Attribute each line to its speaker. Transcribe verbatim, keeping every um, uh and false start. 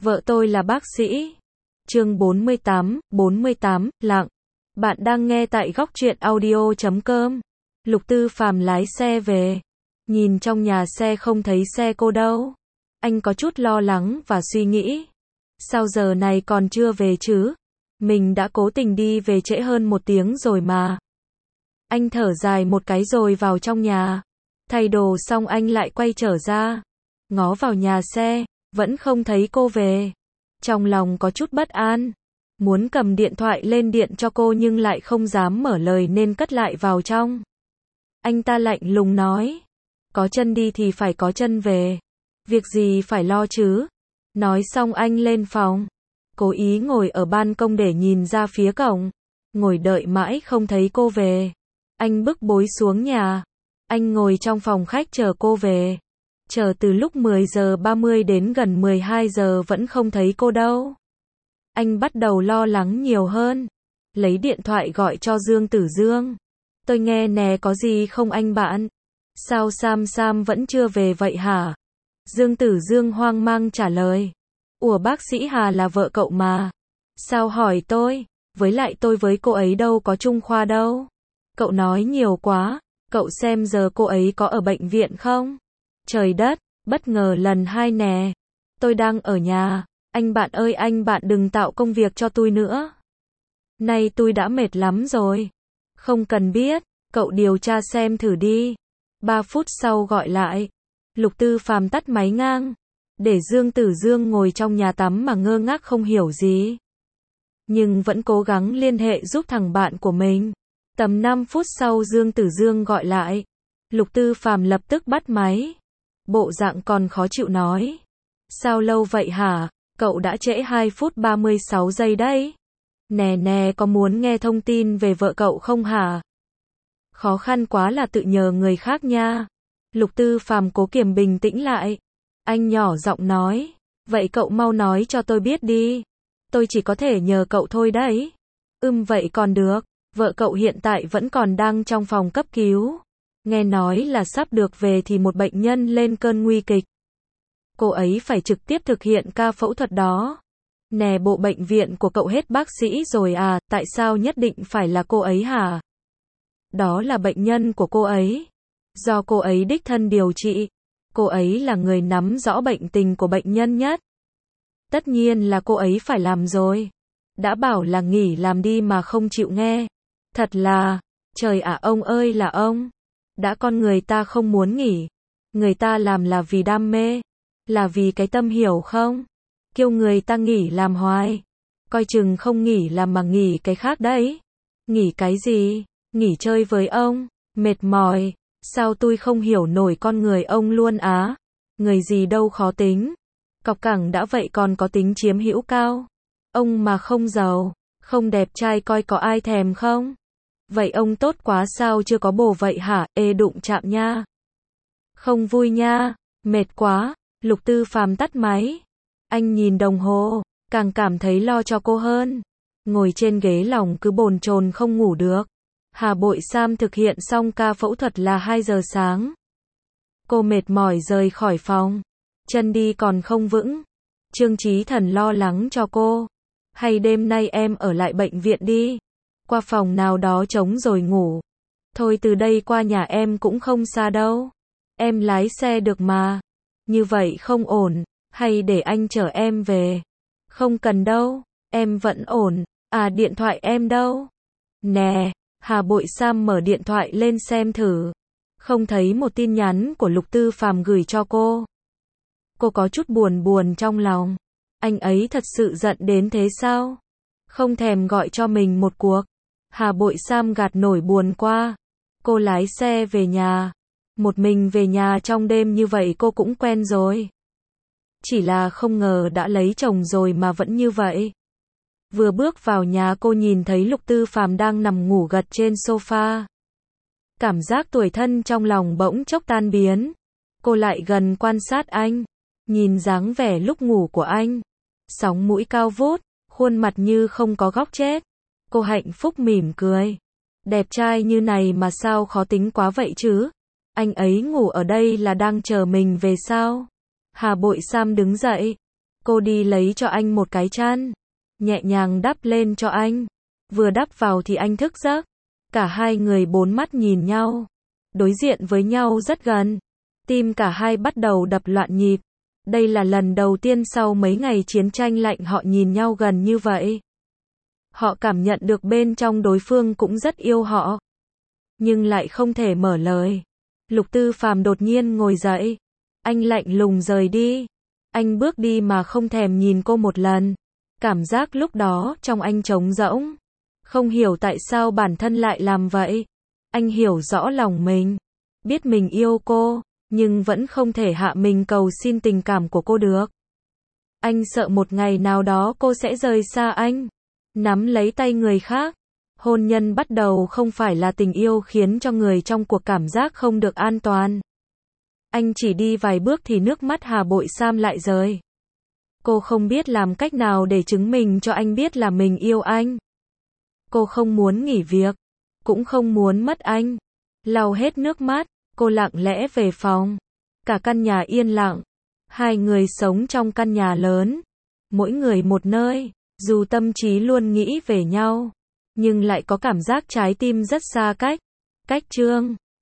Speaker 1: Vợ tôi là bác sĩ. Chương bốn mươi tám, bốn mươi tám, lặng. Bạn đang nghe tại góc truyện audio chấm com. Lục Tư Phàm lái xe về. Nhìn trong nhà xe không thấy xe cô đâu. Anh có chút lo lắng và suy nghĩ. Sao giờ này còn chưa về chứ? Mình đã cố tình đi về trễ hơn một tiếng rồi mà. Anh thở dài một cái rồi vào trong nhà. Thay đồ xong anh lại quay trở ra. Ngó vào nhà xe, vẫn không thấy cô về. Trong lòng có chút bất an. Muốn cầm điện thoại lên điện cho cô nhưng lại không dám mở lời nên cất lại vào trong. Anh ta lạnh lùng nói. Có chân đi thì phải có chân về. Việc gì phải lo chứ? Nói xong anh lên phòng. Cố ý ngồi ở ban công để nhìn ra phía cổng. Ngồi đợi mãi không thấy cô về. Anh bức bối xuống nhà. Anh ngồi trong phòng khách chờ cô về. Chờ từ lúc mười giờ ba mươi đến gần mười hai giờ vẫn không thấy cô đâu. Anh bắt đầu lo lắng nhiều hơn. Lấy điện thoại gọi cho Dương Tử Dương. Tôi nghe nè, có gì không anh bạn? Sao Sam Sam vẫn chưa về vậy hả? Dương Tử Dương hoang mang trả lời. Ủa, bác sĩ Hà là vợ cậu mà. Sao hỏi tôi? Với lại tôi với cô ấy đâu có chung khoa đâu. Cậu nói nhiều quá. Cậu xem giờ cô ấy có ở bệnh viện không? Trời đất, bất ngờ lần hai nè. Tôi đang ở nhà. Anh bạn ơi, anh bạn đừng tạo công việc cho tôi nữa. Nay tôi đã mệt lắm rồi. Không cần biết, cậu điều tra xem thử đi. Ba phút sau gọi lại. Lục Tư Phàm tắt máy ngang. Để Dương Tử Dương ngồi trong nhà tắm mà ngơ ngác không hiểu gì. Nhưng vẫn cố gắng liên hệ giúp thằng bạn của mình. Tầm năm phút sau Dương Tử Dương gọi lại. Lục Tư Phàm lập tức bắt máy. Bộ dạng còn khó chịu nói. Sao lâu vậy hả? Cậu đã trễ hai phút ba mươi sáu giây đấy. Nè nè, có muốn nghe thông tin về vợ cậu không hả? Khó khăn quá là tự nhờ người khác nha. Lục Tư Phàm cố kiềm bình tĩnh lại. Anh nhỏ giọng nói. Vậy cậu mau nói cho tôi biết đi. Tôi chỉ có thể nhờ cậu thôi đấy. Ừm, vậy còn được. Vợ cậu hiện tại vẫn còn đang trong phòng cấp cứu. Nghe nói là sắp được về thì một bệnh nhân lên cơn nguy kịch. Cô ấy phải trực tiếp thực hiện ca phẫu thuật đó. Nè, bộ bệnh viện của cậu hết bác sĩ rồi à, tại sao nhất định phải là cô ấy hả? Đó là bệnh nhân của cô ấy. Do cô ấy đích thân điều trị. Cô ấy là người nắm rõ bệnh tình của bệnh nhân nhất. Tất nhiên là cô ấy phải làm rồi. Đã bảo là nghỉ làm đi mà không chịu nghe. Thật là, trời ạ, ông ơi là ông. Đã con người ta không muốn nghỉ. Người ta làm là vì đam mê. Là vì cái tâm, hiểu không? Kêu người ta nghỉ làm hoài. Coi chừng không nghỉ làm mà nghỉ cái khác đấy. Nghỉ cái gì? Nghỉ chơi với ông. Mệt mỏi. Sao tôi không hiểu nổi con người ông luôn á. Người gì đâu khó tính. Cọc cẳng đã vậy còn có tính chiếm hữu cao. Ông mà không giàu, không đẹp trai coi có ai thèm không? Vậy ông tốt quá sao chưa có bồ vậy hả? Ê, đụng chạm nha. Không vui nha. Mệt quá. Lục Tư Phàm tắt máy. Anh nhìn đồng hồ, càng cảm thấy lo cho cô hơn. Ngồi trên ghế lòng cứ bồn chồn không ngủ được. Hà Bội Sam thực hiện xong ca phẫu thuật là hai giờ sáng. Cô mệt mỏi rời khỏi phòng. Chân đi còn không vững. Trương Chí Thần lo lắng cho cô. Hay đêm nay em ở lại bệnh viện đi. Qua phòng nào đó trống rồi ngủ. Thôi từ đây qua nhà em cũng không xa đâu. Em lái xe được mà. Như vậy không ổn. Hay để anh chở em về. Không cần đâu. Em vẫn ổn. À, điện thoại em đâu? Nè. Hà Bội Sam mở điện thoại lên xem thử. Không thấy một tin nhắn của Lục Tư Phàm gửi cho cô. Cô có chút buồn buồn trong lòng. Anh ấy thật sự giận đến thế sao? Không thèm gọi cho mình một cuộc. Hà Bội Sam gạt nổi buồn qua. Cô lái xe về nhà. Một mình về nhà trong đêm như vậy cô cũng quen rồi. Chỉ là không ngờ đã lấy chồng rồi mà vẫn như vậy. Vừa bước vào nhà cô nhìn thấy Lục Tư Phàm đang nằm ngủ gật trên sofa. Cảm giác tủi thân trong lòng bỗng chốc tan biến. Cô lại gần quan sát anh. Nhìn dáng vẻ lúc ngủ của anh. Sóng mũi cao vút, khuôn mặt như không có góc chết. Cô hạnh phúc mỉm cười. Đẹp trai như này mà sao khó tính quá vậy chứ? Anh ấy ngủ ở đây là đang chờ mình về sao? Hà Bội Sam đứng dậy. Cô đi lấy cho anh một cái chăn, nhẹ nhàng đắp lên cho anh. Vừa đắp vào thì anh thức giấc. Cả hai người bốn mắt nhìn nhau, đối diện với nhau rất gần. Tim cả hai bắt đầu đập loạn nhịp. Đây là lần đầu tiên sau mấy ngày chiến tranh lạnh họ nhìn nhau gần như vậy. Họ cảm nhận được bên trong đối phương cũng rất yêu họ, nhưng lại không thể mở lời. Lục Tư Phàm đột nhiên ngồi dậy. Anh lạnh lùng rời đi. Anh bước đi mà không thèm nhìn cô một lần. Cảm giác lúc đó trong anh trống rỗng. Không hiểu tại sao bản thân lại làm vậy. Anh hiểu rõ lòng mình, biết mình yêu cô, nhưng vẫn không thể hạ mình cầu xin tình cảm của cô được. Anh sợ một ngày nào đó cô sẽ rời xa anh, nắm lấy tay người khác. Hôn nhân bắt đầu không phải là tình yêu khiến cho người trong cuộc cảm giác không được an toàn. Anh chỉ đi vài bước thì nước mắt Hà Bội Sam lại rơi. Cô không biết làm cách nào để chứng minh cho anh biết là mình yêu anh. Cô không muốn nghỉ việc, cũng không muốn mất anh. Lau hết nước mắt, cô lặng lẽ về phòng. Cả căn nhà yên lặng. Hai người sống trong căn nhà lớn, mỗi người một nơi, dù tâm trí luôn nghĩ về nhau, nhưng lại có cảm giác trái tim rất xa cách. Cách chương